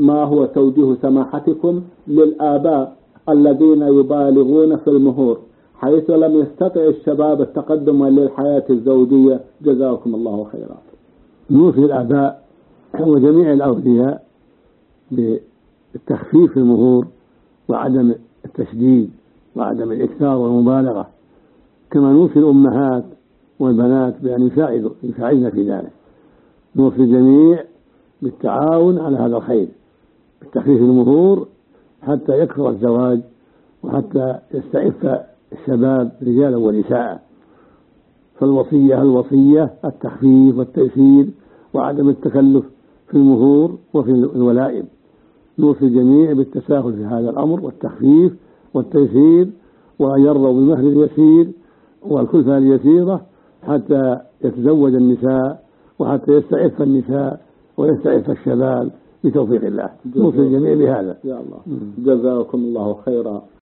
ما هو توجيه سماحتكم للآباء الذين يبالغون في المهور حيث لم يستطع الشباب التقدم للحياة الزوجية؟ جزاكم الله خيرا. نوصي الآباء وجميع الأولياء بالتخفيف المهور وعدم التشديد وعدم الإكثار والمبالغة، كما نوصي الأمهات والبنات بأن يساعدن في ذلك. نوصي الجميع بالتعاون على هذا الخير بالتخفيف المهور حتى يكثر الزواج وحتى يستعف الشباب رجالا ونساء. فالوصية التخفيف والتيسير وعدم التكلف في المهور وفي الولائم. نوصي الجميع بالتساهل في هذا الأمر والتخفيف والتيسير، وأن يرضوا بالمهر اليسير والكلفة اليسيرة حتى يتزوج النساء وحتى يستعف النساء ويستعف الشباب بتوفيق الله. نوصي الجميع بهذا. يا الله. جزاكم الله خيرا.